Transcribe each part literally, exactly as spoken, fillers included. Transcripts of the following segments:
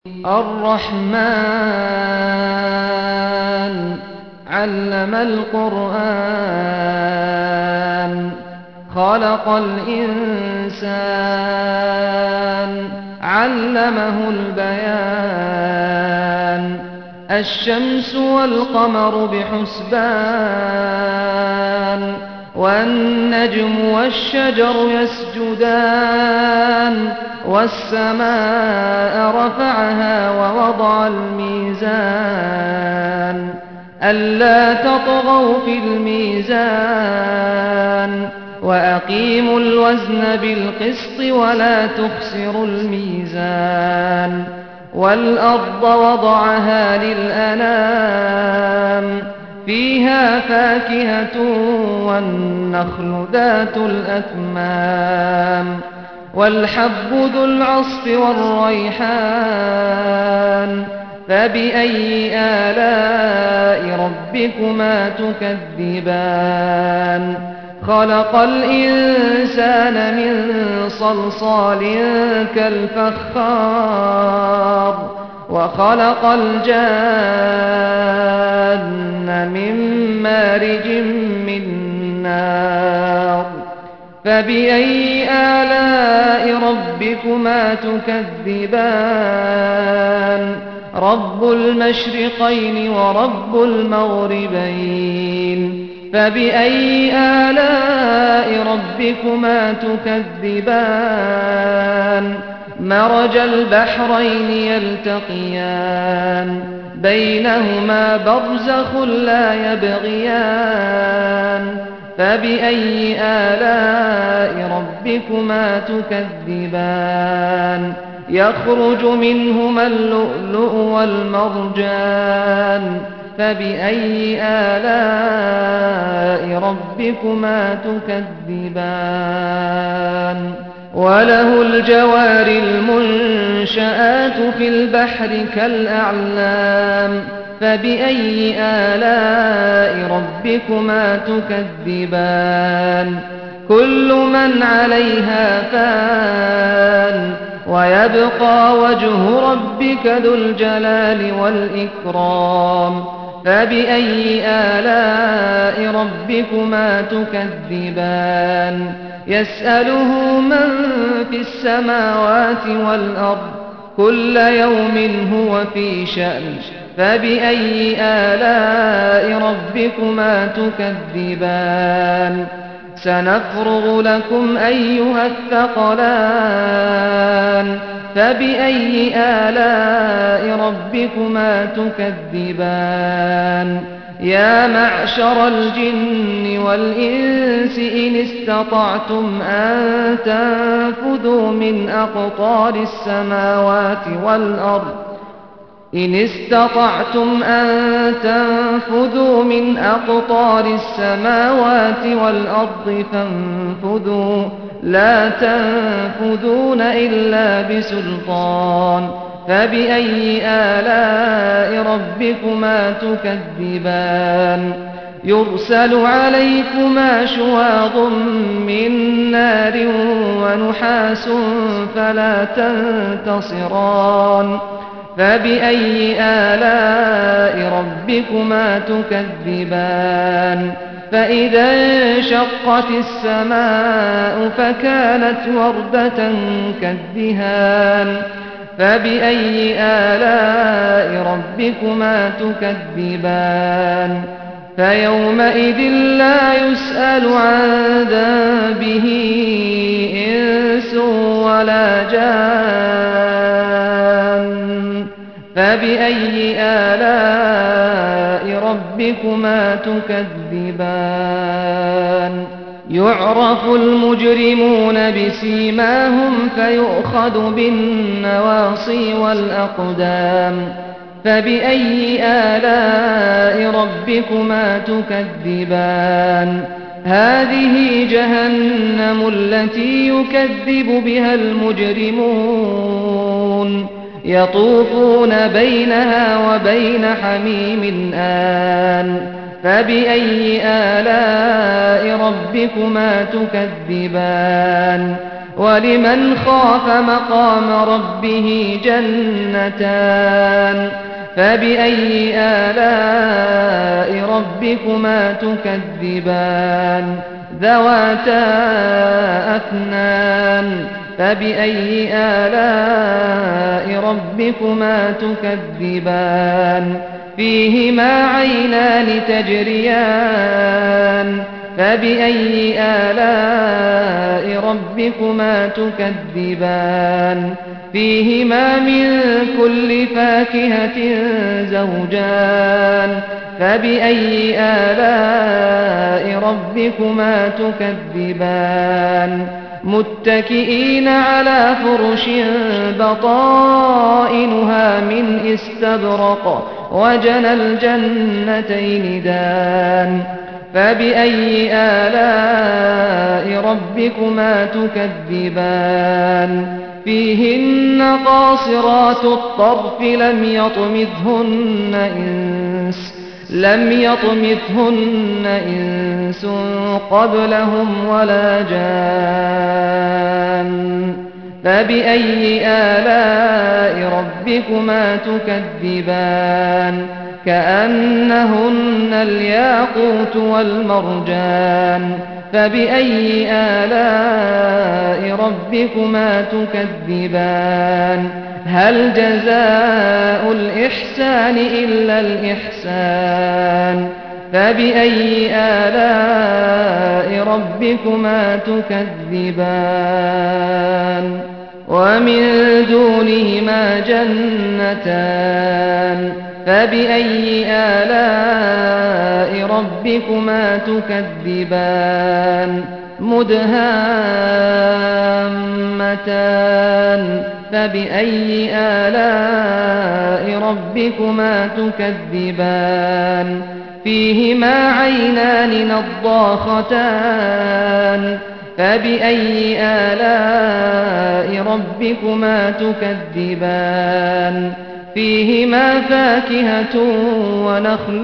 الرحمن علم القرآن خلق الإنسان علمه البيان الشمس والقمر بحسبان والنجم والشجر يسجدان والسماء رفعها ووضع الميزان ألا تطغوا في الميزان وأقيموا الوزن بالقسط ولا تخسروا الميزان والأرض وضعها للأنام فيها فاكهة والنخل ذات الأكمام والحب ذو العصف والريحان فبأي آلاء ربكما تكذبان خلق الإنسان من صلصال كالفخار وخلق الجان من مارج من نار فبأي آلاء ربكما تكذبان رب المشرقين ورب المغربين فبأي آلاء ربكما تكذبان مرج البحرين يلتقيان بينهما برزخ لا يبغيان فبأي آلاء ربكما تكذبان يخرج منهما اللؤلؤ والمرجان فبأي آلاء ربكما تكذبان وله الجوار المنشآت في البحر كالأعلام فبأي آلاء ربكما تكذبان كل من عليها فان ويبقى وجه ربك ذو الجلال والإكرام فبأي آلاء ربكما تكذبان يسأله من في السماوات والأرض كل يوم هو في شأن فبأي آلاء ربكما تكذبان سنفرغ لكم أيها الثقلان فبأي آلاء ربكما تكذبان يا معشر الجن والإنس إن استطعتم أن تنفذوا من أقطار السماوات والأرض إن استطعتم أن تنفذوا من أقطار السماوات والأرض فانفذوا لا تنفذون إلا بسلطان فبأي آلاء ربكما تكذبان يرسل عليكما شواظ من نار ونحاس فلا تنتصران فبأي آلاء ربكما تكذبان فإذا انشقت السماء فكانت وردة كالدهان فبأي آلاء ربكما تكذبان فيومئذ لا يسأل عن ذنبه إنس ولا جان فبأي آلاء ربكما تكذبان يعرف المجرمون بسيماهم فيؤخذ بالنواصي والأقدام فبأي آلاء ربكما تكذبان هذه جهنم التي يكذب بها المجرمون يطوفون بينها وبين حميم آن فبأي آلاء ربكما تكذبان ولمن خاف مقام ربه جنتان فبأي آلاء ربكما تكذبان ذواتا أفنان فبأي آلاء ربكما تكذبان فيهما عينان تجريان فبأي آلاء ربكما تكذبان فيهما من كل فاكهة زوجان فبأي آلاء ربكما تكذبان متكئين على فرش بطائنها من استبرق وجنى الجنتين دان فبأي آلاء ربكما تكذبان فيهن قاصرات الطرف لم يطمثهن إنس لم يطمثهن إنس قبلهم ولا جان فبأي آلاء ربكما تكذبان كأنهن الياقوت والمرجان فبأي آلاء ربكما تكذبان هل جزاء الإحسان إلا الإحسان فبأي آلاء ربكما تكذبان ومن دونهما جنتان فبأي آلاء ربكما تكذبان مدهامتان فبأي آلاء ربكما تكذبان فيهما عينان نضاختان فبأي آلاء ربكما تكذبان فيهما فاكهة ونخل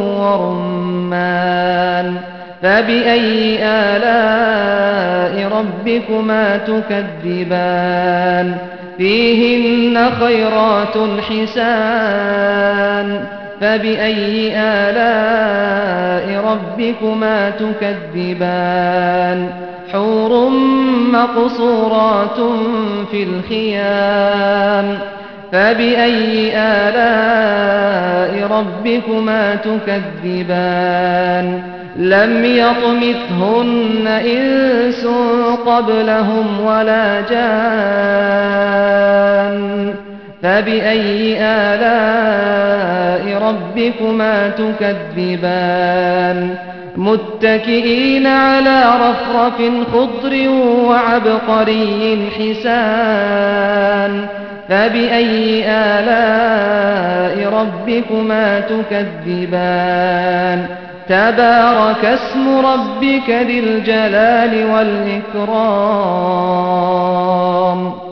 ورمان فبأي آلاء ربكما تكذبان فيهن خيرات حسان فبأي آلاء ربكما تكذبان حور مقصورات في الخيام فبأي آلاء ربكما تكذبان لم يطمثهن إنس قبلهم ولا جان فبأي آلاء ربكما تكذبان متكئين على رفرف خضر وعبقري حسان فبأي آلاء ربكما تكذبان تبارك اسم ربك ذي الجلال والإكرام